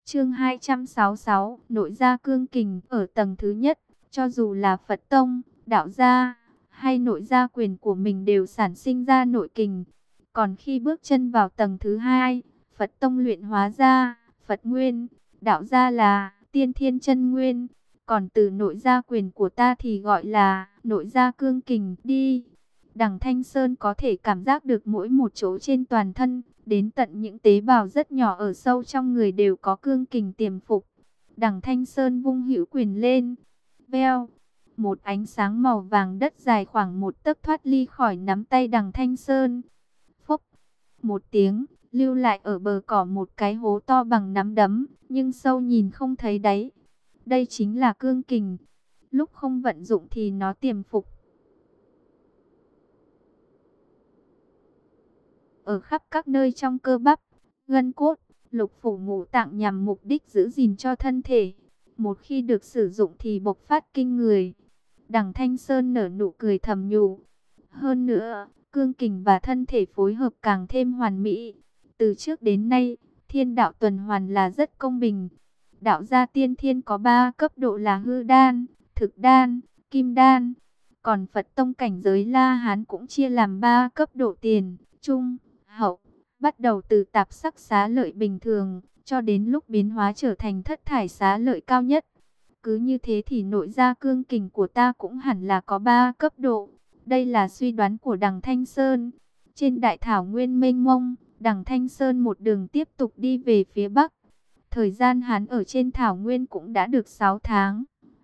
Chương 266, nội gia cương kình ở tầng thứ nhất, cho dù là Phật tông, đạo gia hay nội gia quyền của mình đều sản sinh ra nội kình. Còn khi bước chân vào tầng thứ hai, Phật tông luyện hóa ra Phật nguyên, đạo gia là tiên thiên chân nguyên, còn từ nội gia quyền của ta thì gọi là nội gia cương kình đi. Đằng Thanh Sơn có thể cảm giác được mỗi một chỗ trên toàn thân, đến tận những tế bào rất nhỏ ở sâu trong người đều có cương kình tiềm phục. Đằng Thanh Sơn vung hữu quyền lên, veo, một ánh sáng màu vàng đất dài khoảng một tấc thoát ly khỏi nắm tay Đằng Thanh Sơn. Phốc, một tiếng, lưu lại ở bờ cỏ một cái hố to bằng nắm đấm, nhưng sâu nhìn không thấy đáy. Đây chính là cương kình. Lúc không vận dụng thì nó tiềm phục ở khắp các nơi trong cơ bắp, gân cốt, lục phủ ngũ tạng nhằm mục đích giữ gìn cho thân thể. Một khi được sử dụng thì bộc phát kinh người. Đằng Thanh Sơn nở nụ cười thầm nhủ. Hơn nữa, cương kình và thân thể phối hợp càng thêm hoàn mỹ. Từ trước đến nay, thiên đạo tuần hoàn là rất công bình. Đạo gia tiên thiên có 3 cấp độ là hư đan, thực đan, kim đan. Còn Phật tông cảnh giới La Hán cũng chia làm 3 cấp độ tiền, trung, hậu, bắt đầu từ tạp sắc xá lợi bình thường, cho đến lúc biến hóa trở thành thất thải xá lợi cao nhất. Cứ như thế thì nội gia cương kình của ta cũng hẳn là có 3 cấp độ. Đây là suy đoán của Đằng Thanh Sơn. Trên đại thảo nguyên mênh mông, Đằng Thanh Sơn một đường tiếp tục đi về phía bắc. Thời gian hắn ở trên thảo nguyên cũng đã được 6 tháng.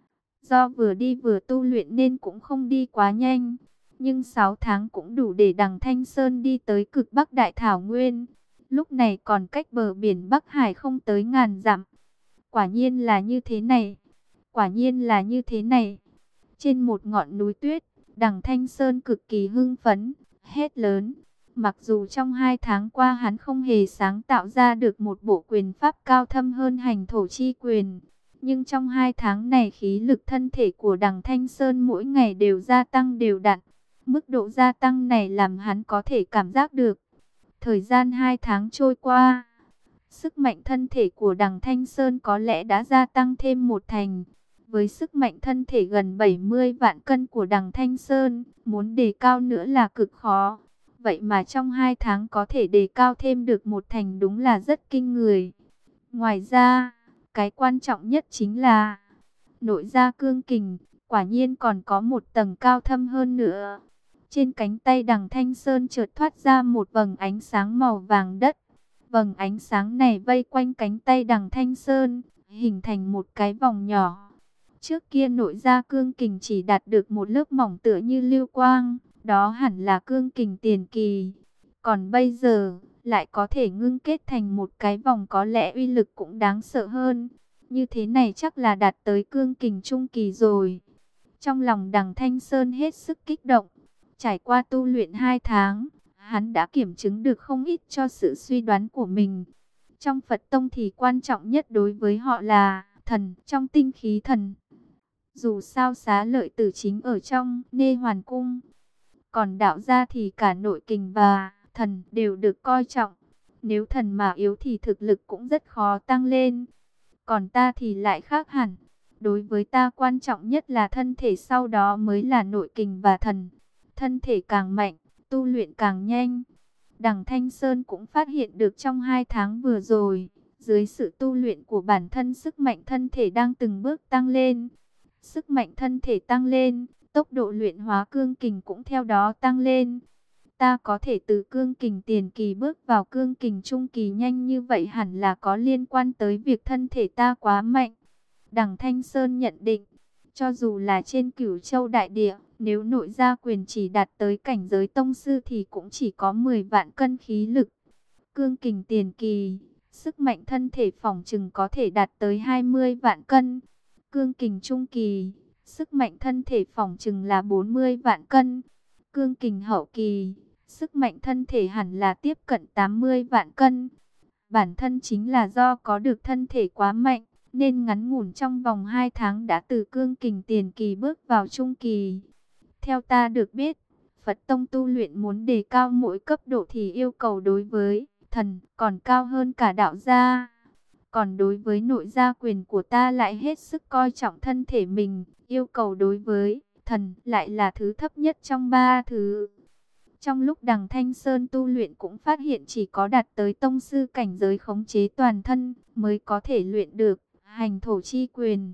Do vừa đi vừa tu luyện nên cũng không đi quá nhanh. Nhưng 6 tháng cũng đủ để Đằng Thanh Sơn đi tới cực bắc đại thảo nguyên. Lúc này còn cách bờ biển Bắc Hải không tới ngàn dặm. Quả nhiên là như thế này. Quả nhiên là như thế này. Trên một ngọn núi tuyết, Đằng Thanh Sơn cực kỳ hưng phấn, hét lớn. Mặc dù trong 2 tháng qua hắn không hề sáng tạo ra được một bộ quyền pháp cao thâm hơn hành thổ chi quyền. Nhưng trong 2 tháng này khí lực thân thể của Đằng Thanh Sơn mỗi ngày đều gia tăng đều đặn. Mức độ gia tăng này làm hắn có thể cảm giác được. Thời gian 2 tháng trôi qua, sức mạnh thân thể của Đằng Thanh Sơn có lẽ đã gia tăng thêm 1 thành. Với sức mạnh thân thể gần 70 vạn cân của Đằng Thanh Sơn, muốn đề cao nữa là cực khó. Vậy mà trong 2 tháng có thể đề cao thêm được 1 thành đúng là rất kinh người. Ngoài ra, cái quan trọng nhất chính là nội gia cương kình, quả nhiên còn có một tầng cao thâm hơn nữa. Trên cánh tay Đằng Thanh Sơn chợt thoát ra một vầng ánh sáng màu vàng đất. Vầng ánh sáng này vây quanh cánh tay Đằng Thanh Sơn, hình thành một cái vòng nhỏ. Trước kia nội gia cương kình chỉ đạt được một lớp mỏng tựa như lưu quang, đó hẳn là cương kình tiền kỳ. Còn bây giờ, lại có thể ngưng kết thành một cái vòng có lẽ uy lực cũng đáng sợ hơn. Như thế này chắc là đạt tới cương kình trung kỳ rồi. Trong lòng Đằng Thanh Sơn hết sức kích động. Trải qua tu luyện 2 tháng, hắn đã kiểm chứng được không ít cho sự suy đoán của mình. Trong Phật tông thì quan trọng nhất đối với họ là thần trong tinh khí thần. Dù sao Xá Lợi Tử chính ở trong Nê Hoàn Cung. Còn đạo gia thì cả nội kình và thần đều được coi trọng. Nếu thần mà yếu thì thực lực cũng rất khó tăng lên. Còn ta thì lại khác hẳn. Đối với ta quan trọng nhất là thân thể, sau đó mới là nội kình và thần. Thân thể càng mạnh, tu luyện càng nhanh. Đằng Thanh Sơn cũng phát hiện được trong 2 tháng vừa rồi, dưới sự tu luyện của bản thân, sức mạnh thân thể đang từng bước tăng lên. Sức mạnh thân thể tăng lên, tốc độ luyện hóa cương kình cũng theo đó tăng lên. Ta có thể từ cương kình tiền kỳ bước vào cương kình trung kỳ nhanh như vậy hẳn là có liên quan tới việc thân thể ta quá mạnh. Đằng Thanh Sơn nhận định, cho dù là trên Cửu Châu đại địa, nếu nội gia quyền chỉ đạt tới cảnh giới tông sư thì cũng chỉ có 10 vạn cân khí lực. Cương kình tiền kỳ, sức mạnh thân thể phỏng chừng có thể đạt tới 20 vạn cân. Cương kình trung kỳ, sức mạnh thân thể phỏng chừng là 40 vạn cân. Cương kình hậu kỳ, sức mạnh thân thể hẳn là tiếp cận 80 vạn cân. Bản thân chính là do có được thân thể quá mạnh, nên ngắn ngủn trong vòng 2 tháng đã từ cương kình tiền kỳ bước vào trung kỳ. Theo ta được biết, Phật tông tu luyện muốn đề cao mỗi cấp độ thì yêu cầu đối với thần còn cao hơn cả đạo gia. Còn đối với nội gia quyền của ta lại hết sức coi trọng thân thể mình, yêu cầu đối với thần lại là thứ thấp nhất trong ba thứ. Trong lúc Đằng Thanh Sơn tu luyện cũng phát hiện chỉ có đạt tới tông sư cảnh giới khống chế toàn thân mới có thể luyện được hành thổ chi quyền.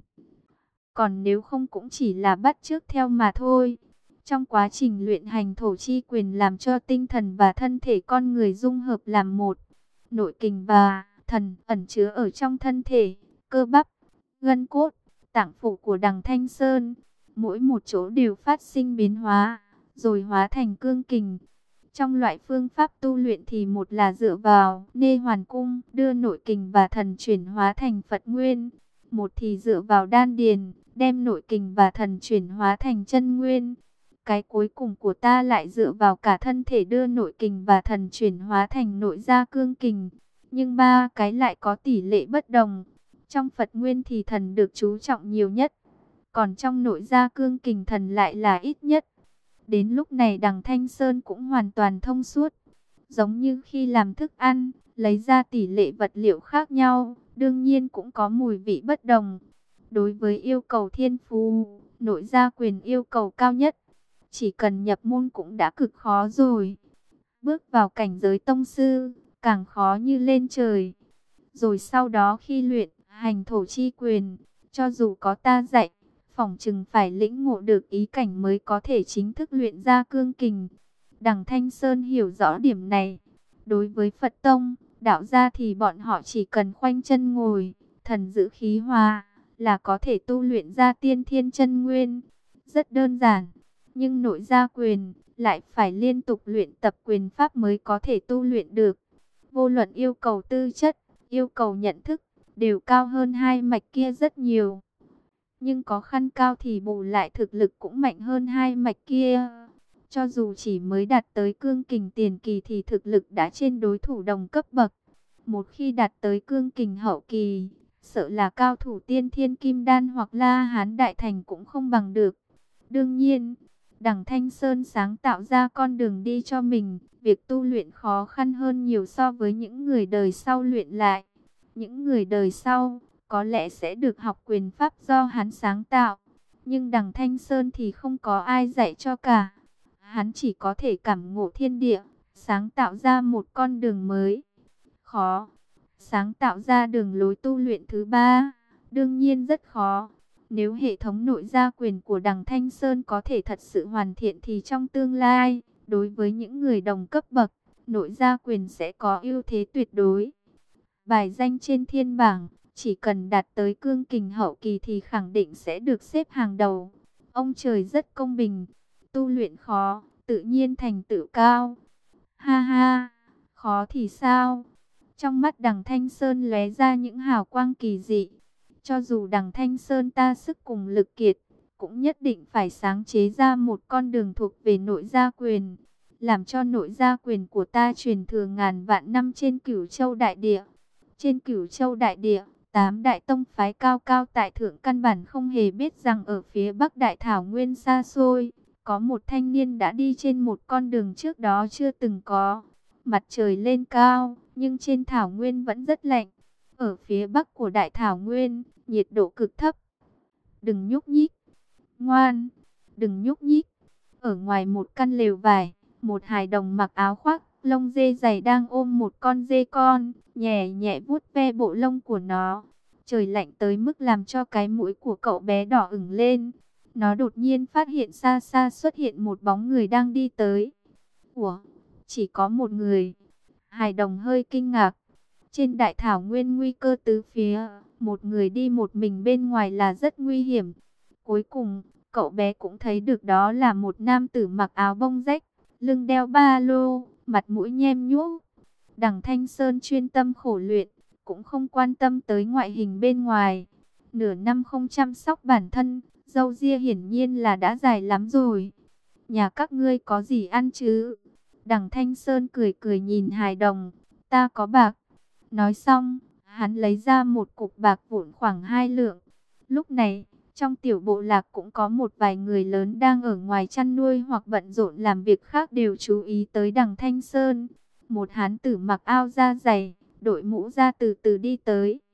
Còn nếu không cũng chỉ là bắt chước theo mà thôi. Trong quá trình luyện hành thổ chi quyền làm cho tinh thần và thân thể con người dung hợp làm một. Nội kình và thần ẩn chứa ở trong thân thể, cơ bắp, gân cốt, tạng phủ của Đằng Thanh Sơn. Mỗi một chỗ đều phát sinh biến hóa, rồi hóa thành cương kình. Trong loại phương pháp tu luyện thì một là dựa vào nê hoàn cung, đưa nội kình và thần chuyển hóa thành Phật Nguyên. Một thì dựa vào đan điền, đem nội kình và thần chuyển hóa thành chân nguyên. Cái cuối cùng của ta lại dựa vào cả thân thể đưa nội kình và thần chuyển hóa thành nội gia cương kình. Nhưng ba cái lại có tỷ lệ bất đồng. Trong Phật Nguyên thì thần được chú trọng nhiều nhất. Còn trong nội gia cương kình thần lại là ít nhất. Đến lúc này Đằng Thanh Sơn cũng hoàn toàn thông suốt. Giống như khi làm thức ăn, lấy ra tỷ lệ vật liệu khác nhau, đương nhiên cũng có mùi vị bất đồng. Đối với yêu cầu thiên phú, nội gia quyền yêu cầu cao nhất. Chỉ cần nhập môn cũng đã cực khó rồi. Bước vào cảnh giới tông sư, càng khó như lên trời. Rồi sau đó khi luyện hành thổ chi quyền, cho dù có ta dạy, phỏng chừng phải lĩnh ngộ được ý cảnh mới có thể chính thức luyện ra cương kình. Đằng Thanh Sơn hiểu rõ điểm này. Đối với Phật Tông, đạo gia thì bọn họ chỉ cần khoanh chân ngồi, thần giữ khí hòa, là có thể tu luyện ra tiên thiên chân nguyên. Rất đơn giản. Nhưng nội gia quyền lại phải liên tục luyện tập quyền pháp mới có thể tu luyện được. Vô luận yêu cầu tư chất, yêu cầu nhận thức, đều cao hơn hai mạch kia rất nhiều. Nhưng khó khăn cao thì bù lại thực lực cũng mạnh hơn hai mạch kia. Cho dù chỉ mới đạt tới cương kình tiền kỳ thì thực lực đã trên đối thủ đồng cấp bậc. Một khi đạt tới cương kình hậu kỳ, sợ là cao thủ tiên thiên kim đan hoặc La Hán đại thành cũng không bằng được. Đương nhiên, Đằng Thanh Sơn sáng tạo ra con đường đi cho mình, việc tu luyện khó khăn hơn nhiều so với những người đời sau luyện lại. Những người đời sau có lẽ sẽ được học quyền pháp do hắn sáng tạo, nhưng Đằng Thanh Sơn thì không có ai dạy cho cả. Hắn chỉ có thể cảm ngộ thiên địa, sáng tạo ra một con đường mới. Khó, sáng tạo ra đường lối tu luyện thứ ba, đương nhiên rất khó. Nếu hệ thống nội gia quyền của Đằng Thanh Sơn có thể thật sự hoàn thiện thì trong tương lai, đối với những người đồng cấp bậc, nội gia quyền sẽ có ưu thế tuyệt đối. Bài danh trên thiên bảng, chỉ cần đạt tới cương kình hậu kỳ thì khẳng định sẽ được xếp hàng đầu. Ông trời rất công bình, tu luyện khó, tự nhiên thành tựu cao. Ha ha, khó thì sao? Trong mắt Đằng Thanh Sơn lóe ra những hào quang kỳ dị. Cho dù Đằng Thanh Sơn ta sức cùng lực kiệt, cũng nhất định phải sáng chế ra một con đường thuộc về nội gia quyền, làm cho nội gia quyền của ta truyền thừa ngàn vạn năm trên Cửu Châu đại địa. Trên Cửu Châu đại địa, 8 đại tông phái cao cao tại thượng căn bản không hề biết rằng ở phía Bắc Đại Thảo Nguyên xa xôi, có một thanh niên đã đi trên một con đường trước đó chưa từng có. Mặt trời lên cao, nhưng trên Thảo Nguyên vẫn rất lạnh. Ở phía Bắc của Đại Thảo Nguyên, nhiệt độ cực thấp. Đừng nhúc nhích. Ngoan, đừng nhúc nhích. Ở ngoài một căn lều vải, một hài đồng mặc áo khoác lông dê dày đang ôm một con dê con, nhẹ nhẹ vuốt ve bộ lông của nó. Trời lạnh tới mức làm cho cái mũi của cậu bé đỏ ửng lên. Nó đột nhiên phát hiện xa xa xuất hiện một bóng người đang đi tới. Ủa, chỉ có một người. Hài đồng hơi kinh ngạc. Trên Đại Thảo Nguyên nguy cơ tứ phía, một người đi một mình bên ngoài là rất nguy hiểm. Cuối cùng, cậu bé cũng thấy được đó là một nam tử mặc áo bông rách, lưng đeo ba lô, mặt mũi nhem nhuốc. Đằng Thanh Sơn chuyên tâm khổ luyện, cũng không quan tâm tới ngoại hình bên ngoài. Nửa năm không chăm sóc bản thân, râu ria hiển nhiên là đã dài lắm rồi. Nhà các ngươi có gì ăn chứ? Đằng Thanh Sơn cười cười nhìn hài đồng. Ta có bạc. Nói xong, hắn lấy ra một cục bạc vụn khoảng 2 lượng. Lúc này, trong tiểu bộ lạc cũng có một vài người lớn đang ở ngoài chăn nuôi hoặc bận rộn làm việc khác đều chú ý tới Đằng Thanh Sơn. Một hán tử mặc áo da dày, đội mũ ra từ từ đi tới.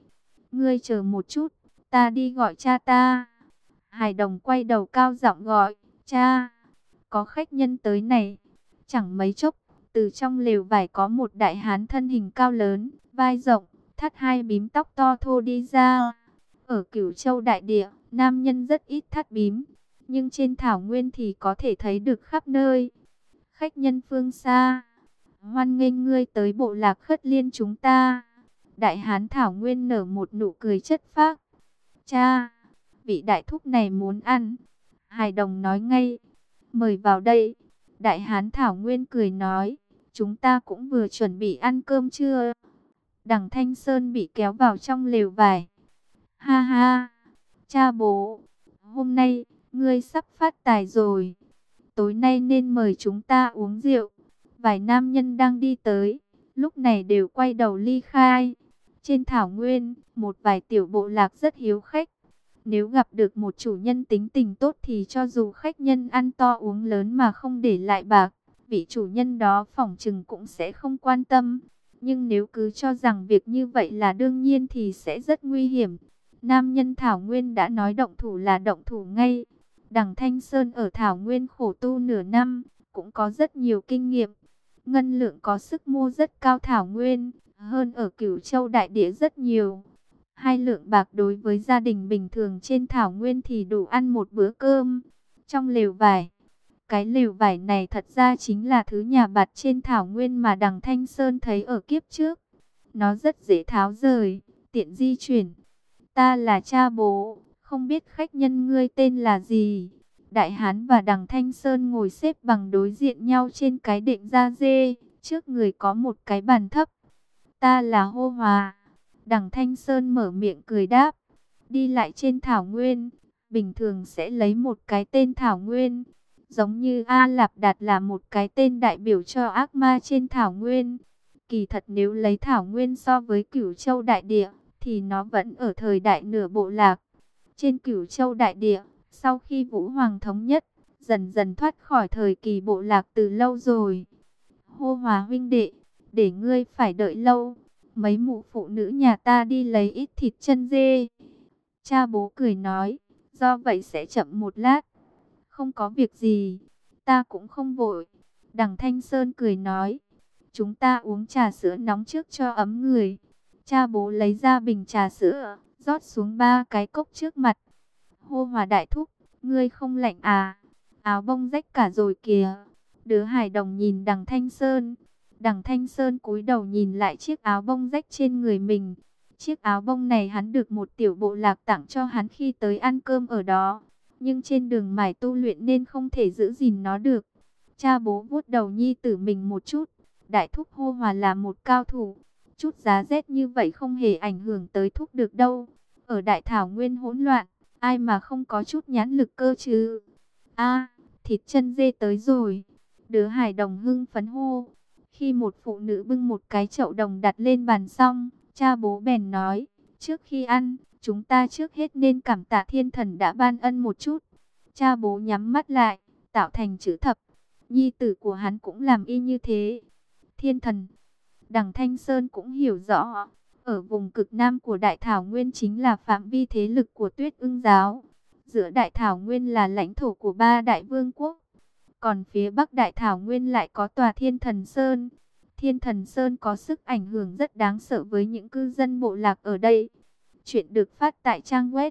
ngươi chờ một chút, ta đi gọi cha ta. Hải Đồng quay đầu cao giọng gọi, cha, có khách nhân tới này. Chẳng mấy chốc, từ trong lều vải có một đại hán thân hình cao lớn, vai rộng, thắt hai bím tóc to thô đi ra. Ở Cửu Châu đại địa, nam nhân rất ít thắt bím, nhưng trên thảo nguyên thì có thể thấy được khắp nơi. Khách nhân phương xa, hoan nghênh ngươi tới bộ lạc Khất Liên chúng ta. Đại hán thảo nguyên nở một nụ cười chất phác. Cha, vị đại thúc này muốn ăn. Hải Đồng nói ngay, mời vào đây. Đại hán thảo nguyên cười nói, chúng ta cũng vừa chuẩn bị ăn cơm trưa. Đằng Thanh Sơn bị kéo vào trong lều vải. Ha ha, cha bố, hôm nay ngươi sắp phát tài rồi. Tối nay nên mời chúng ta uống rượu. Vài nam nhân đang đi tới, lúc này đều quay đầu ly khai. Trên thảo nguyên, một vài tiểu bộ lạc rất hiếu khách. Nếu gặp được một chủ nhân tính tình tốt thì cho dù khách nhân ăn to uống lớn mà không để lại bạc, vị chủ nhân đó phỏng chừng cũng sẽ không quan tâm. Nhưng nếu cứ cho rằng việc như vậy là đương nhiên thì sẽ rất nguy hiểm. Nam nhân Thảo Nguyên đã nói động thủ là động thủ ngay. Đằng Thanh Sơn ở Thảo Nguyên khổ tu nửa năm, cũng có rất nhiều kinh nghiệm. Ngân lượng có sức mua rất cao Thảo Nguyên, hơn ở Cửu Châu đại địa rất nhiều. 2 lượng bạc đối với gia đình bình thường trên Thảo Nguyên thì đủ ăn một bữa cơm. Trong lều vải, cái lều vải này thật ra chính là thứ nhà bạt trên Thảo Nguyên mà đằng Thanh Sơn thấy ở kiếp trước. Nó rất dễ tháo rời, tiện di chuyển. Ta là cha bố, không biết khách nhân ngươi tên là gì? Đại Hán và đằng Thanh Sơn ngồi xếp bằng đối diện nhau trên cái đệm da dê, trước người có một cái bàn thấp. Ta là Hô Hòa. Đằng Thanh Sơn mở miệng cười đáp. Đi lại trên Thảo Nguyên, bình thường sẽ lấy một cái tên Thảo Nguyên. Giống như A Lạp Đạt là một cái tên đại biểu cho ác ma trên Thảo Nguyên. Kỳ thật nếu lấy Thảo Nguyên so với Cửu Châu đại địa, thì nó vẫn ở thời đại nửa bộ lạc. Trên Cửu Châu đại địa, sau khi Vũ Hoàng thống nhất, dần dần thoát khỏi thời kỳ bộ lạc từ lâu rồi. Hô Hòa huynh đệ, để ngươi phải đợi lâu. Mấy mụ phụ nữ nhà ta đi lấy ít thịt chân dê. Cha bố cười nói, do vậy sẽ chậm một lát. Không có việc gì, ta cũng không vội. Đằng Thanh Sơn cười nói, chúng ta uống trà sữa nóng trước cho ấm người. Cha bố lấy ra bình trà sữa, rót xuống 3 cái cốc trước mặt. Hô Hòa đại thúc, ngươi không lạnh à? Áo bông rách cả rồi kìa. Đứa Hải Đồng nhìn đằng Thanh Sơn. Đằng Thanh Sơn cúi đầu nhìn lại chiếc áo bông rách trên người mình. Chiếc áo bông này hắn được một tiểu bộ lạc tặng cho hắn khi tới ăn cơm ở đó. Nhưng trên đường mải tu luyện nên không thể giữ gìn nó được. Cha bố vuốt đầu nhi tử mình một chút. Đại thúc Hô Hòa là một cao thủ. Chút giá rét như vậy không hề ảnh hưởng tới thúc được đâu. Ở Đại Thảo Nguyên hỗn loạn, ai mà không có chút nhãn lực cơ chứ. A, thịt chân dê tới rồi. Đứa Hải Đồng hưng phấn hô. Khi một phụ nữ bưng một cái chậu đồng đặt lên bàn xong, cha bố bèn nói, trước khi ăn, chúng ta trước hết nên cảm tạ thiên thần đã ban ân một chút. Cha bố nhắm mắt lại, tạo thành chữ thập. Nhi tử của hắn cũng làm y như thế. Thiên thần. Đằng Thanh Sơn cũng hiểu rõ, ở vùng cực nam của Đại Thảo Nguyên chính là phạm vi thế lực của Tuyết Ưng giáo. Giữa Đại Thảo Nguyên là lãnh thổ của 3 đại vương quốc. Còn phía Bắc Đại Thảo Nguyên lại có tòa Thiên Thần Sơn. Thiên Thần Sơn có sức ảnh hưởng rất đáng sợ với những cư dân bộ lạc ở đây. Chuyện được phát tại trang web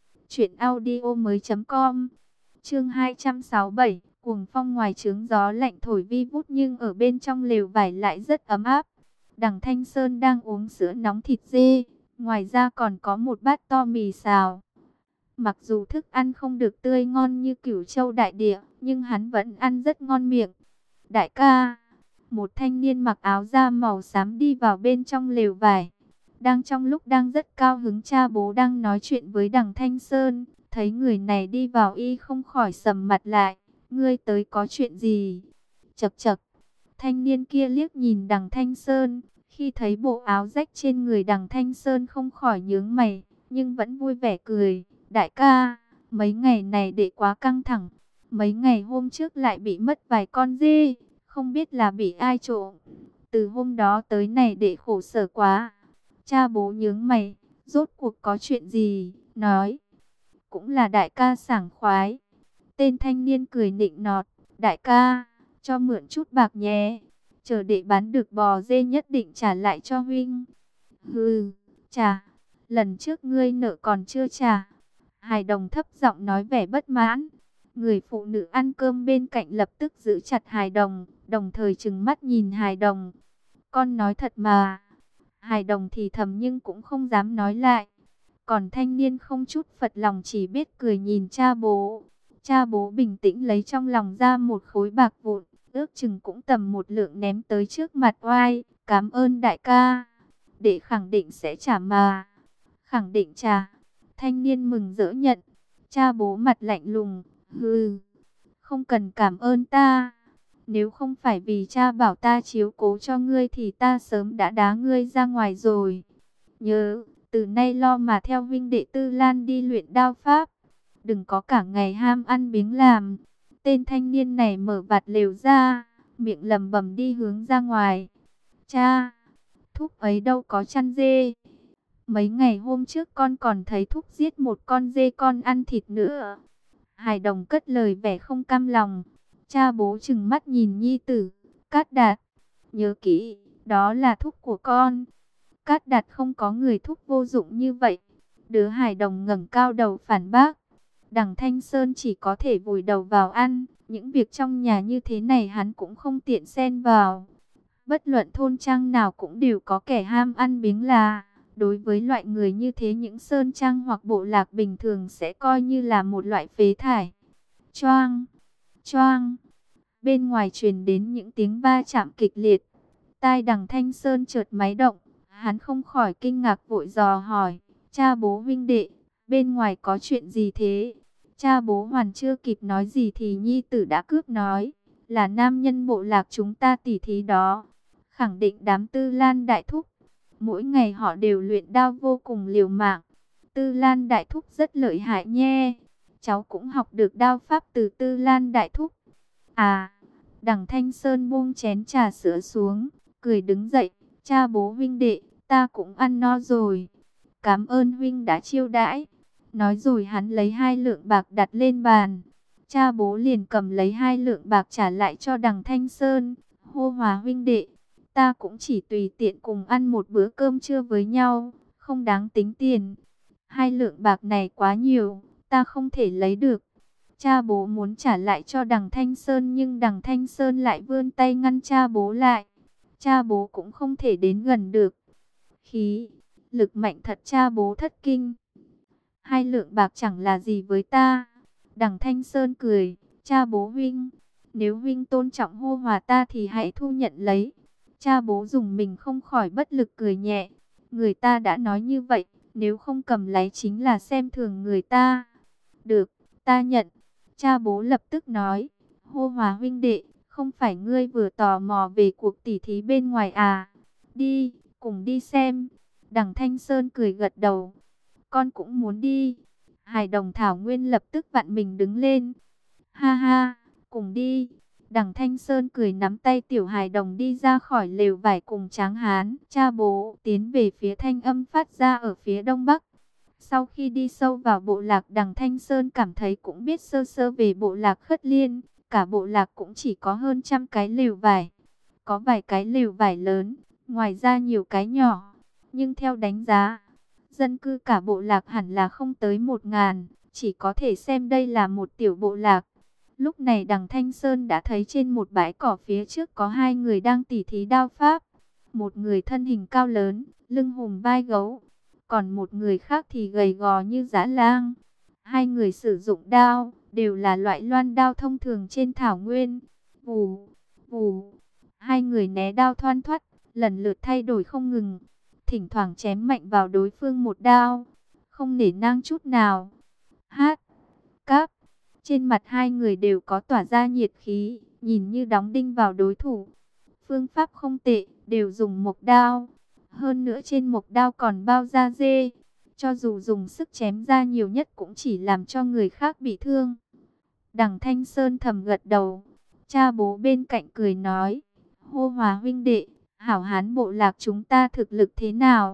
truyệnaudiomoi.com. Chương 267, cuồng phong ngoài trướng gió lạnh thổi vi vút nhưng ở bên trong lều vải lại rất ấm áp. Đằng Thanh Sơn đang uống sữa nóng thịt dê, ngoài ra còn có một bát to mì xào. Mặc dù thức ăn không được tươi ngon như Cửu Châu đại địa, nhưng hắn vẫn ăn rất ngon miệng. Đại ca, một thanh niên mặc áo da màu xám đi vào bên trong lều vải. Trong lúc đang rất cao hứng, cha bố đang nói chuyện với đằng Thanh Sơn, thấy người này đi vào y không khỏi sầm mặt lại. Ngươi tới có chuyện gì? Chậc chậc. Thanh niên kia liếc nhìn đằng Thanh Sơn, khi thấy bộ áo rách trên người đằng Thanh Sơn không khỏi nhướng mày, nhưng vẫn vui vẻ cười. Đại ca, mấy ngày này đệ quá căng thẳng. Mấy ngày hôm trước lại bị mất vài con dê, không biết là bị ai trộm. Từ hôm đó tới này đệ khổ sở quá. Cha bố nhướng mày, Rốt cuộc có chuyện gì? Nói. Cũng là đại ca sảng khoái. Tên thanh niên cười nịnh nọt. Đại ca, cho mượn chút bạc nhé. Chờ đệ bán được bò dê nhất định trả lại cho huynh. Hừ, trả. Lần trước ngươi nợ còn chưa trả. Hài Đồng thấp giọng nói vẻ bất mãn. Người phụ nữ ăn cơm bên cạnh lập tức giữ chặt Hài Đồng, đồng thời trừng mắt nhìn Hài Đồng. Con nói thật mà. Hài Đồng thì thầm nhưng cũng không dám nói lại. Còn thanh niên không chút phật lòng chỉ biết cười nhìn cha bố. Cha bố bình tĩnh lấy trong lòng ra một khối bạc vụn, ước chừng cũng tầm một lượng ném tới trước mặt oai. Cảm ơn đại ca. Để khẳng định sẽ trả mà. Khẳng định trả. Thanh niên mừng rỡ nhận. Cha bố mặt lạnh lùng. Hừ, không cần cảm ơn ta. Nếu không phải vì cha bảo ta chiếu cố cho ngươi thì ta sớm đã đá ngươi ra ngoài rồi. Nhớ, từ nay lo mà theo huynh đệ Tư Lan đi luyện đao pháp. Đừng có cả ngày ham ăn biếng làm. Tên thanh niên này mở vạt lều ra, miệng lẩm bẩm đi hướng ra ngoài. Cha, thúc ấy đâu có chăn dê. Mấy ngày hôm trước con còn thấy thúc giết một con dê con ăn thịt nữa. Hài Đồng cất lời vẻ không cam lòng. Cha bố trừng mắt nhìn nhi tử. Cát Đạt, nhớ kỹ, đó là thúc của con. Cát Đạt không có người thúc vô dụng như vậy. Đứa Hài Đồng ngẩng cao đầu phản bác. Đằng Thanh Sơn chỉ có thể vùi đầu vào ăn. Những việc trong nhà như thế này hắn cũng không tiện xen vào. Bất luận thôn trang nào cũng đều có kẻ ham ăn biếng là. Đối với loại người như thế, những sơn trang hoặc bộ lạc bình thường sẽ coi như là một loại phế thải. Choang, choang. Bên ngoài truyền đến những tiếng va chạm kịch liệt. Tai Đằng Thanh Sơn chợt máy động. Hắn không khỏi kinh ngạc vội dò hỏi. Cha bố huynh đệ, bên ngoài có chuyện gì thế? Cha bố hoàn chưa kịp nói gì thì nhi tử đã cướp nói. Là nam nhân bộ lạc chúng ta tỉ thí đó. Khẳng định đám Tư Lan đại thúc. Mỗi ngày họ đều luyện đao vô cùng liều mạng. Tư Lan đại thúc rất lợi hại nhé. Cháu cũng học được đao pháp từ Tư Lan đại thúc. À, Đằng Thanh Sơn buông chén trà sữa xuống, cười đứng dậy. Cha bố huynh đệ, ta cũng ăn no rồi. Cảm ơn huynh đã chiêu đãi. Nói rồi hắn lấy 2 lượng bạc đặt lên bàn. Cha bố liền cầm lấy 2 lượng bạc trả lại cho Đằng Thanh Sơn. Hô Hòa huynh đệ, ta cũng chỉ tùy tiện cùng ăn một bữa cơm trưa với nhau, không đáng tính tiền. 2 lượng bạc này quá nhiều, ta không thể lấy được. Cha bố muốn trả lại cho Đằng Thanh Sơn nhưng Đằng Thanh Sơn lại vươn tay ngăn cha bố lại. Cha bố cũng không thể đến gần được. Khí, lực mạnh thật, cha bố thất kinh. 2 lượng bạc chẳng là gì với ta. Đằng Thanh Sơn cười, cha bố huynh, nếu huynh tôn trọng Hô Hòa ta thì hãy thu nhận lấy. Cha bố dùng mình không khỏi bất lực cười nhẹ. Người ta đã nói như vậy, nếu không cầm lấy chính là xem thường người ta. Được, ta nhận. Cha bố lập tức nói, Hô Hòa huynh đệ, không phải ngươi vừa tò mò về cuộc tỉ thí bên ngoài à? Đi, cùng đi xem. Đằng Thanh Sơn cười gật đầu. Con cũng muốn đi. Hài Đồng thảo nguyên lập tức vặn mình đứng lên. Ha ha, cùng đi. Đằng Thanh Sơn cười nắm tay tiểu Hài Đồng đi ra khỏi lều vải cùng Tráng Hán. Cha bố tiến về phía thanh âm phát ra ở phía đông bắc. Sau khi đi sâu vào bộ lạc, Đằng Thanh Sơn cảm thấy cũng biết sơ sơ về bộ lạc Khất Liên. Cả bộ lạc cũng chỉ có hơn 100 cái lều vải. Có vài cái lều vải lớn, ngoài ra nhiều cái nhỏ. Nhưng theo đánh giá, dân cư cả bộ lạc hẳn là không tới 1000, chỉ có thể xem đây là một tiểu bộ lạc. Lúc này Đằng Thanh Sơn đã thấy trên một bãi cỏ phía trước có 2 người đang tỉ thí đao pháp. Một người thân hình cao lớn, lưng hùm vai gấu, còn một người khác thì gầy gò như dã lang. 2 người sử dụng đao, đều là loại loan đao thông thường trên thảo nguyên. Vù, vù, 2 người né đao thoăn thoắt, lần lượt thay đổi không ngừng. Thỉnh thoảng chém mạnh vào đối phương một đao, không nể nang chút nào. Hát, cáp, trên mặt 2 người đều có tỏa ra nhiệt khí, nhìn như đóng đinh vào đối thủ. Phương pháp không tệ, đều dùng mộc đao. Hơn nữa trên mộc đao còn bao da dê. Cho dù dùng sức chém ra nhiều nhất cũng chỉ làm cho người khác bị thương. Đằng Thanh Sơn thầm gật đầu. Cha bố bên cạnh cười nói, Hô Hòa huynh đệ, hảo hán bộ lạc chúng ta thực lực thế nào?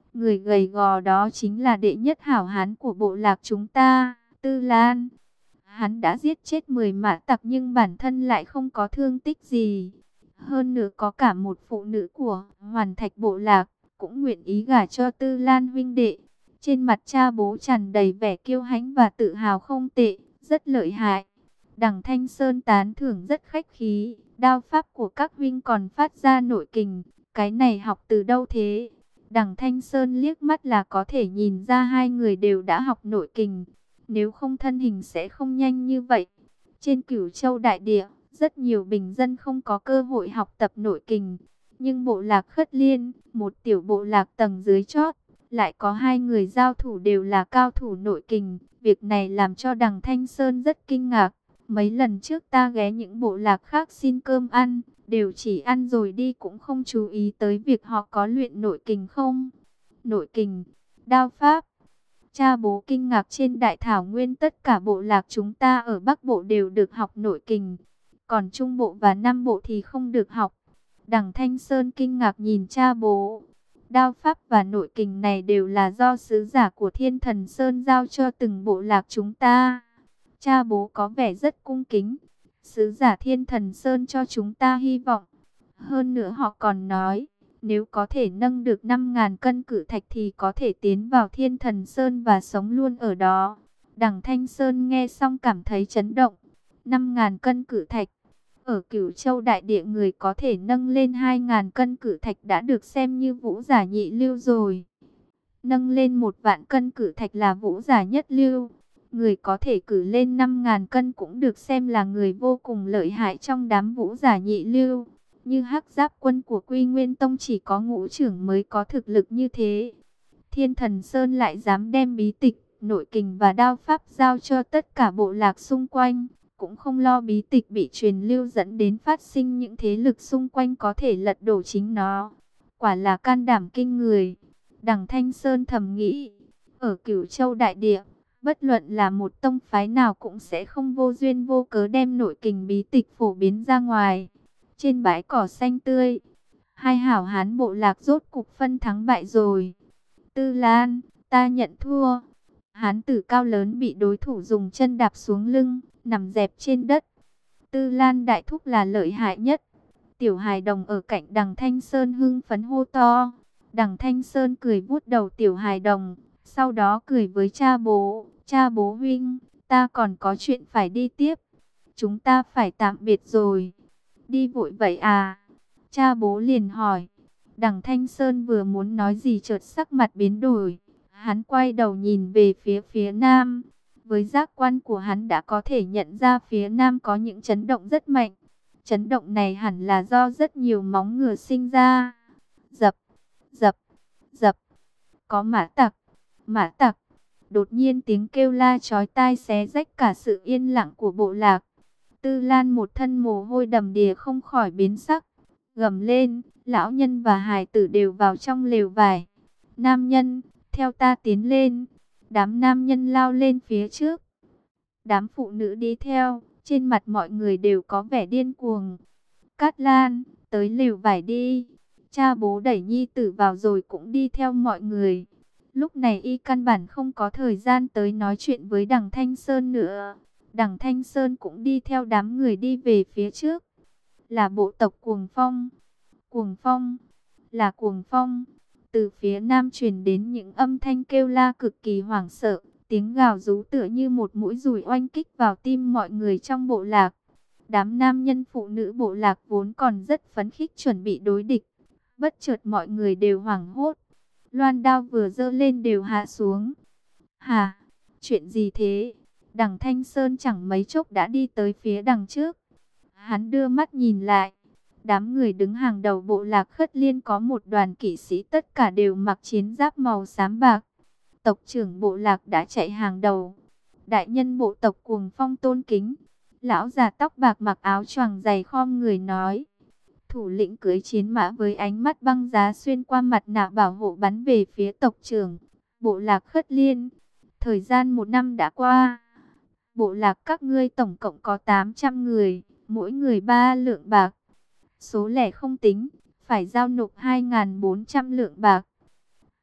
Người gầy gò đó chính là đệ nhất hảo hán của bộ lạc chúng ta, Tư Lan. Hắn đã giết chết 10 mã tặc nhưng bản thân lại không có thương tích gì. Hơn nữa có cả một phụ nữ của Hoàn Thạch bộ lạc cũng nguyện ý gả cho Tư Lan huynh đệ. Trên mặt cha bố tràn đầy vẻ kiêu hãnh và tự hào không tệ, rất lợi hại. Đằng Thanh Sơn tán thưởng rất khách khí, đao pháp của các huynh còn phát ra nội kình, cái này học từ đâu thế? Đằng Thanh Sơn liếc mắt là có thể nhìn ra hai người đều đã học nội kình, nếu không thân hình sẽ không nhanh như vậy. Trên Cửu Châu đại địa, rất nhiều bình dân không có cơ hội học tập nội kình, nhưng bộ lạc Khất Liên, một tiểu bộ lạc tầng dưới chót, lại có hai người giao thủ đều là cao thủ nội kình. Việc này làm cho Đằng Thanh Sơn rất kinh ngạc. Mấy lần trước ta ghé những bộ lạc khác xin cơm ăn, đều chỉ ăn rồi đi cũng không chú ý tới việc họ có luyện nội kình không. Nội kình, đao pháp. Cha bố kinh ngạc, trên đại thảo nguyên tất cả bộ lạc chúng ta ở Bắc Bộ đều được học nội kình, còn Trung Bộ và Nam Bộ thì không được học. Đằng Thanh Sơn kinh ngạc nhìn cha bố. Đao pháp và nội kình này đều là do sứ giả của Thiên Thần Sơn giao cho từng bộ lạc chúng ta. Cha bố có vẻ rất cung kính. Sứ giả Thiên Thần Sơn cho chúng ta hy vọng. Hơn nữa họ còn nói, nếu có thể nâng được 5.000 cân cự thạch thì có thể tiến vào Thiên Thần Sơn và sống luôn ở đó. Đằng Thanh Sơn nghe xong cảm thấy chấn động. 5.000 cân cự thạch. Ở Cửu Châu đại địa người có thể nâng lên 2.000 cân cự thạch đã được xem như vũ giả nhị lưu rồi. Nâng lên 1.000 cân cự thạch là vũ giả nhất lưu. Người có thể cử lên 5.000 cân cũng được xem là người vô cùng lợi hại trong đám vũ giả nhị lưu. Như Hắc Giáp quân của Quy Nguyên Tông chỉ có ngũ trưởng mới có thực lực như thế. Thiên Thần Sơn lại dám đem bí tịch, nội kình và đao pháp giao cho tất cả bộ lạc xung quanh. Cũng không lo bí tịch bị truyền lưu dẫn đến phát sinh những thế lực xung quanh có thể lật đổ chính nó. Quả là can đảm kinh người. Đằng Thanh Sơn thầm nghĩ, ở Cửu Châu đại địa, bất luận là một tông phái nào cũng sẽ không vô duyên vô cớ đem nội kình bí tịch phổ biến ra ngoài. Trên bãi cỏ xanh tươi, hai hảo hán bộ lạc rốt cục phân thắng bại rồi. Tư Lan, ta nhận thua. Hán tử cao lớn bị đối thủ dùng chân đạp xuống lưng, nằm dẹp trên đất. Tư Lan đại thúc là lợi hại nhất. Tiểu hài đồng ở cạnh Đằng Thanh Sơn hưng phấn hô to. Đằng Thanh Sơn cười vuốt đầu tiểu hài đồng, sau đó cười với cha bố. Cha bố huynh, ta còn có chuyện phải đi tiếp. Chúng ta phải tạm biệt rồi. Đi vội vậy à? Cha bố liền hỏi. Đằng Thanh Sơn vừa muốn nói gì chợt sắc mặt biến đổi. Hắn quay đầu nhìn về phía nam. Với giác quan của hắn đã có thể nhận ra phía nam có những chấn động rất mạnh. Chấn động này hẳn là do rất nhiều móng ngựa sinh ra. Dập, dập, dập. Có mã tặc, mã tặc. Đột nhiên tiếng kêu la chói tai xé rách cả sự yên lặng của bộ lạc. Tư Lan một thân mồ hôi đầm đìa không khỏi biến sắc. Gầm lên, lão nhân và hài tử đều vào trong lều vải. Nam nhân, theo ta tiến lên. Đám nam nhân lao lên phía trước. Đám phụ nữ đi theo, trên mặt mọi người đều có vẻ điên cuồng. Cát Lan, tới lều vải đi. Cha bố đẩy nhi tử vào rồi cũng đi theo mọi người. Lúc này y căn bản không có thời gian tới nói chuyện với Đằng Thanh Sơn nữa. Đằng Thanh Sơn cũng đi theo đám người đi về phía trước. Là bộ tộc Cuồng Phong. Cuồng Phong, là Cuồng Phong. Từ phía nam truyền đến những âm thanh kêu la cực kỳ hoảng sợ. Tiếng gào rú tựa như một mũi dùi oanh kích vào tim mọi người trong bộ lạc. Đám nam nhân phụ nữ bộ lạc vốn còn rất phấn khích chuẩn bị đối địch. Bất chợt mọi người đều hoảng hốt. Loan đao vừa giơ lên đều hạ xuống. Hà, chuyện gì thế? Đằng Thanh Sơn chẳng mấy chốc đã đi tới phía đằng trước. Hắn đưa mắt nhìn lại. Đám người đứng hàng đầu bộ lạc Khất Liên có một đoàn kỵ sĩ, tất cả đều mặc chiến giáp màu xám bạc. Tộc trưởng bộ lạc đã chạy hàng đầu. Đại nhân bộ tộc Cuồng Phong tôn kính. Lão già tóc bạc mặc áo choàng dày khom người nói. Thủ lĩnh cưỡi chiến mã với ánh mắt băng giá xuyên qua mặt nạ bảo hộ bắn về phía tộc trưởng bộ lạc Khất Liên. Thời gian 1 năm đã qua. Bộ lạc các ngươi tổng cộng có 800 người, mỗi người 3 lượng bạc. Số lẻ không tính, phải giao nộp 2.400 lượng bạc.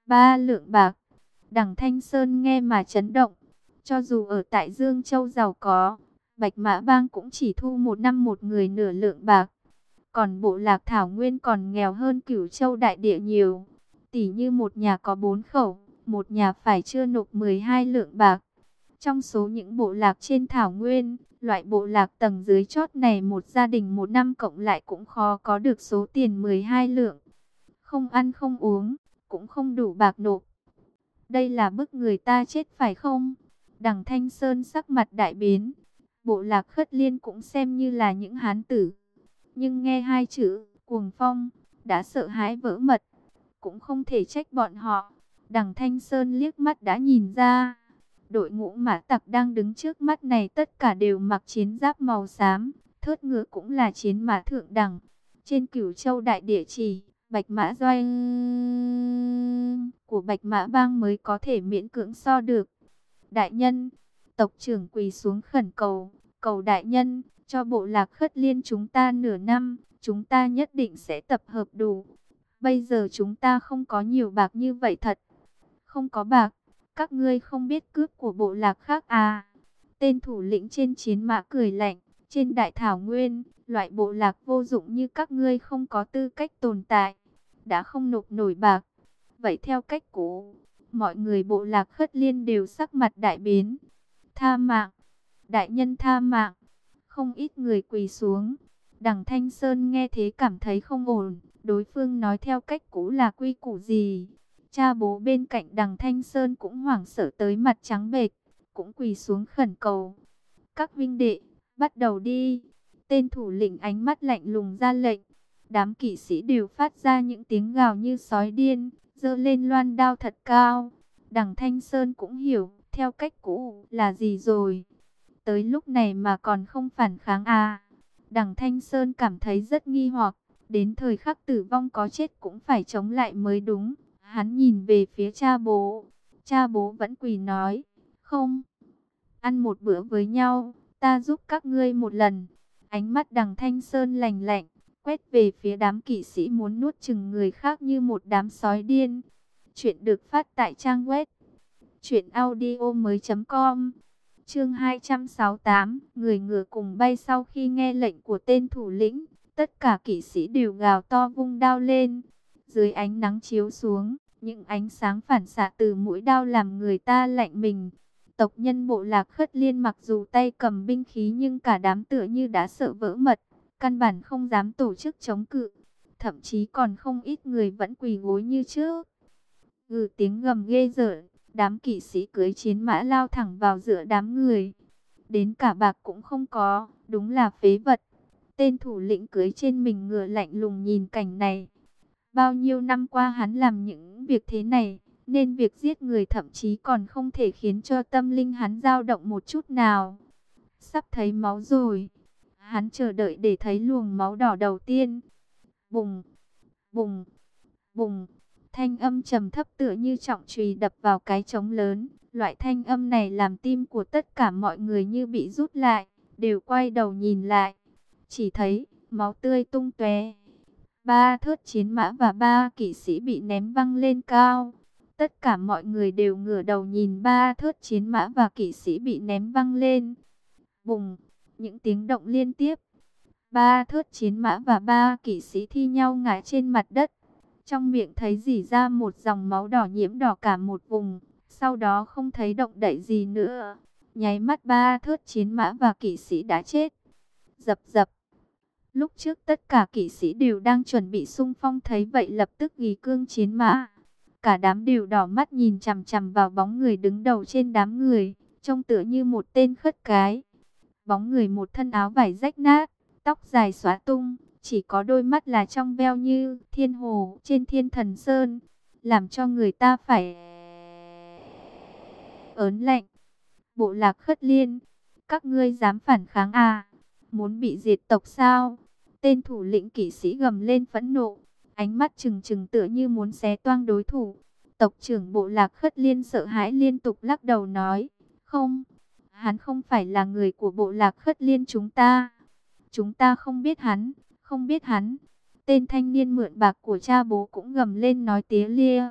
3 lượng bạc. Đằng Thanh Sơn nghe mà chấn động. Cho dù ở tại Dương Châu giàu có, Bạch Mã Bang cũng chỉ thu một năm một người nửa lượng bạc. Còn bộ lạc Thảo Nguyên còn nghèo hơn Cửu Châu đại địa nhiều. Tỷ như một nhà có 4 khẩu, một nhà phải chưa nộp 12 lượng bạc. Trong số những bộ lạc trên Thảo Nguyên, loại bộ lạc tầng dưới chót này một gia đình một năm cộng lại cũng khó có được số tiền 12 lượng. Không ăn không uống, cũng không đủ bạc nộp. Đây là bức người ta chết phải không? Đằng Thanh Sơn sắc mặt đại biến. Bộ lạc Khất Liên cũng xem như là những hán tử. Nhưng nghe hai chữ cuồng phong đã sợ hãi vỡ mật. Cũng không thể trách bọn họ. Đằng Thanh Sơn liếc mắt đã nhìn ra. Đội ngũ mã tặc đang đứng trước mắt này tất cả đều mặc chiến giáp màu xám. Thớt ngựa cũng là chiến mã thượng đẳng. Trên Cửu Châu đại địa chỉ, Bạch Mã Doanh của Bạch Mã Bang mới có thể miễn cưỡng so được. Đại nhân, tộc trưởng quỳ xuống khẩn cầu, cầu đại nhân, cho bộ lạc Khất Liên chúng ta nửa năm, chúng ta nhất định sẽ tập hợp đủ. Bây giờ chúng ta không có nhiều bạc như vậy thật. Không có bạc, các ngươi không biết cướp của bộ lạc khác à? Tên thủ lĩnh trên chiến mã cười lạnh, trên đại thảo nguyên, loại bộ lạc vô dụng như các ngươi không có tư cách tồn tại. Đã không nộp nổi bạc, vậy theo cách cũ, mọi người bộ lạc Khất Liên đều sắc mặt đại biến. Tha mạng, đại nhân tha mạng. Không ít người quỳ xuống. Đằng Thanh Sơn nghe thế cảm thấy không ổn. Đối phương nói theo cách cũ là quy củ gì? Cha bố bên cạnh đằng Thanh Sơn cũng hoảng sợ tới mặt trắng bệch, cũng quỳ xuống khẩn cầu. Các vinh đệ, bắt đầu đi. Tên thủ lĩnh ánh mắt lạnh lùng ra lệnh. Đám kỵ sĩ đều phát ra những tiếng gào như sói điên, giơ lên loan đao thật cao. Đằng Thanh Sơn cũng hiểu, theo cách cũ là gì rồi. Tới lúc này mà còn không phản kháng à? Đằng Thanh Sơn cảm thấy rất nghi hoặc, đến thời khắc tử vong có chết cũng phải chống lại mới đúng. Hắn nhìn về phía cha bố vẫn quỳ nói, không, ăn một bữa với nhau, ta giúp các ngươi một lần. Ánh mắt đằng Thanh Sơn lạnh lạnh, quét về phía đám kỵ sĩ muốn nuốt chửng người khác như một đám sói điên. Chuyện được phát tại trang web truyệnaudiomoi.com. Chương 268, người ngựa cùng bay. Sau khi nghe lệnh của tên thủ lĩnh, tất cả kỵ sĩ đều gào to vung đao lên. Dưới ánh nắng chiếu xuống, những ánh sáng phản xạ từ mũi đao làm người ta lạnh mình. Tộc nhân bộ lạc Khất Liên mặc dù tay cầm binh khí nhưng cả đám tựa như đã sợ vỡ mật, căn bản không dám tổ chức chống cự. Thậm chí còn không ít người vẫn quỳ gối như trước. Tiếng gầm ghê rợn, đám kỵ sĩ cưỡi chiến mã lao thẳng vào giữa đám người. Đến cả bạc cũng không có, đúng là phế vật. Tên thủ lĩnh cưỡi trên mình ngựa lạnh lùng nhìn cảnh này. Bao nhiêu năm qua hắn làm những việc thế này, nên việc giết người thậm chí còn không thể khiến cho tâm linh hắn dao động một chút nào. Sắp thấy máu rồi. Hắn chờ đợi để thấy luồng máu đỏ đầu tiên. Bùng, bùng, bùng. Thanh âm trầm thấp tựa như trọng chùy đập vào cái trống lớn. Loại thanh âm này làm tim của tất cả mọi người như bị rút lại, đều quay đầu nhìn lại. Chỉ thấy máu tươi tung tóe. 3 thớt chiến mã và 3 kỵ sĩ bị ném văng lên cao. Tất cả mọi người đều ngửa đầu nhìn 3 thớt chiến mã và kỵ sĩ bị ném văng lên. Bùng, những tiếng động liên tiếp. 3 thớt chiến mã và 3 kỵ sĩ thi nhau ngã trên mặt đất. Trong miệng thấy rỉ ra một dòng máu đỏ nhiễm đỏ cả một vùng. Sau đó không thấy động đậy gì nữa. Nháy mắt 3 thớt chiến mã và kỵ sĩ đã chết. Dập dập. Lúc trước tất cả kỵ sĩ đều đang chuẩn bị xung phong, thấy vậy lập tức ghi cương chiến mã. Cả đám đều đỏ mắt nhìn chằm chằm vào bóng người đứng đầu trên đám người, trông tựa như một tên khất cái. Bóng người một thân áo vải rách nát, tóc dài xóa tung, chỉ có đôi mắt là trong veo như thiên hồ trên Thiên Thần Sơn, làm cho người ta phải ớn lạnh. Bộ lạc Khất Liên, các ngươi dám phản kháng à? Muốn bị diệt tộc sao? Tên thủ lĩnh kỵ sĩ gầm lên phẫn nộ, ánh mắt trừng trừng tựa như muốn xé toang đối thủ. Tộc trưởng bộ lạc Khất Liên sợ hãi liên tục lắc đầu nói, không, hắn không phải là người của bộ lạc Khất Liên chúng ta. Chúng ta không biết hắn, không biết hắn. Tên thanh niên mượn bạc của cha bố cũng gầm lên nói tía lia,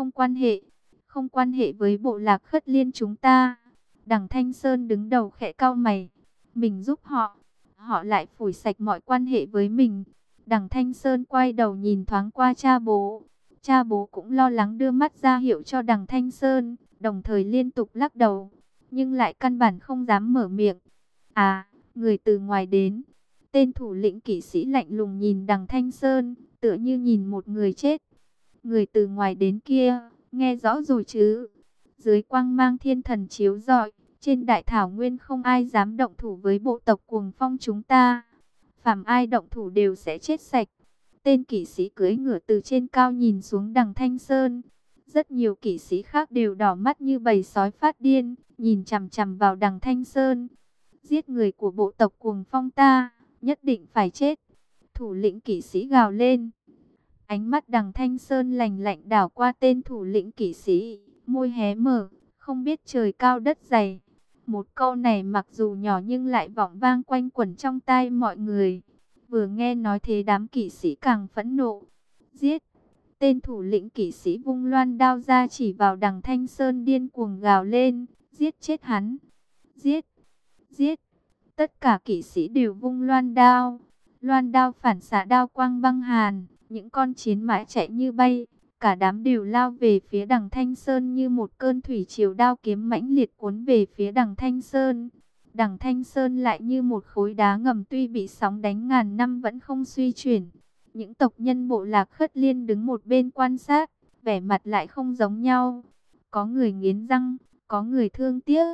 không quan hệ với bộ lạc Khất Liên chúng ta. Đằng Thanh Sơn đứng đầu khẽ cau mày, mình giúp họ, họ lại phủi sạch mọi quan hệ với mình. Đằng Thanh Sơn quay đầu nhìn thoáng qua cha bố. Cha bố cũng lo lắng đưa mắt ra hiệu cho đằng Thanh Sơn, đồng thời liên tục lắc đầu, nhưng lại căn bản không dám mở miệng. À, người từ ngoài đến. Tên thủ lĩnh kỵ sĩ lạnh lùng nhìn đằng Thanh Sơn, tựa như nhìn một người chết. Người từ ngoài đến kia, nghe rõ rồi chứ? Dưới quang mang thiên thần chiếu rọi, trên đại thảo nguyên không ai dám động thủ với bộ tộc Cuồng Phong chúng ta. Phàm ai động thủ đều sẽ chết sạch. Tên kỵ sĩ cưỡi ngựa từ trên cao nhìn xuống đằng Thanh Sơn. Rất nhiều kỵ sĩ khác đều đỏ mắt như bầy sói phát điên, nhìn chằm chằm vào đằng Thanh Sơn. Giết người của bộ tộc Cuồng Phong ta, nhất định phải chết. Thủ lĩnh kỵ sĩ gào lên. Ánh mắt đằng Thanh Sơn lạnh lạnh đảo qua tên thủ lĩnh kỵ sĩ, môi hé mở, không biết trời cao đất dày. Một câu này mặc dù nhỏ nhưng lại vọng vang quanh quẩn trong tai mọi người. Vừa nghe nói thế đám kỵ sĩ càng phẫn nộ. Giết! Tên thủ lĩnh kỵ sĩ vung loan đao ra chỉ vào đằng Thanh Sơn điên cuồng gào lên. Giết chết hắn! Giết! Giết! Tất cả kỵ sĩ đều vung loan đao. Loan đao phản xạ đao quang băng hàn. Những con chiến mã chạy như bay. Cả đám đều lao về phía đằng Thanh Sơn như một cơn thủy triều đao kiếm mãnh liệt cuốn về phía đằng Thanh Sơn. Đằng Thanh Sơn lại như một khối đá ngầm tuy bị sóng đánh ngàn năm vẫn không suy chuyển. Những tộc nhân bộ lạc Khất Liên đứng một bên quan sát, vẻ mặt lại không giống nhau. Có người nghiến răng, có người thương tiếc.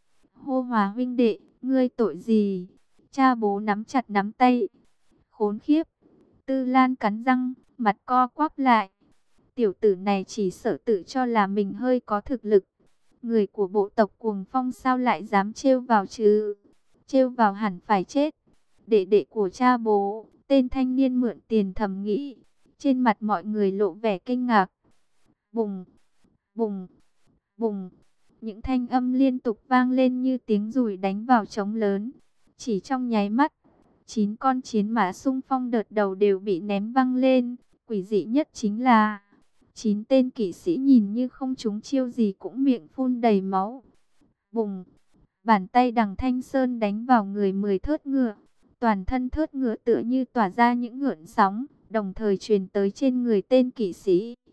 Hô Hòa huynh đệ, ngươi tội gì? Cha bố nắm chặt nắm tay. Khốn khiếp! Tư Lan cắn răng, mặt co quắp lại. Tiểu tử này chỉ sợ tự cho là mình hơi có thực lực. Người của bộ tộc Cuồng Phong sao lại dám trêu vào chứ? Trêu vào hẳn phải chết. Đệ đệ của cha bố, tên thanh niên mượn tiền thầm nghĩ. Trên mặt mọi người lộ vẻ kinh ngạc. Bùng, bùng, bùng. Những thanh âm liên tục vang lên như tiếng dùi đánh vào trống lớn. Chỉ trong nháy mắt, 9 con chiến mã xung phong đợt đầu đều bị ném văng lên. Quỷ dị nhất chính là 9 tên kỵ sĩ nhìn như không trúng chiêu gì cũng miệng phun đầy máu. Bùng! Bàn tay đằng Thanh Sơn đánh vào người 10 thớt ngựa. Toàn thân thớt ngựa tựa như tỏa ra những gợn sóng, đồng thời truyền tới trên người tên kỵ sĩ.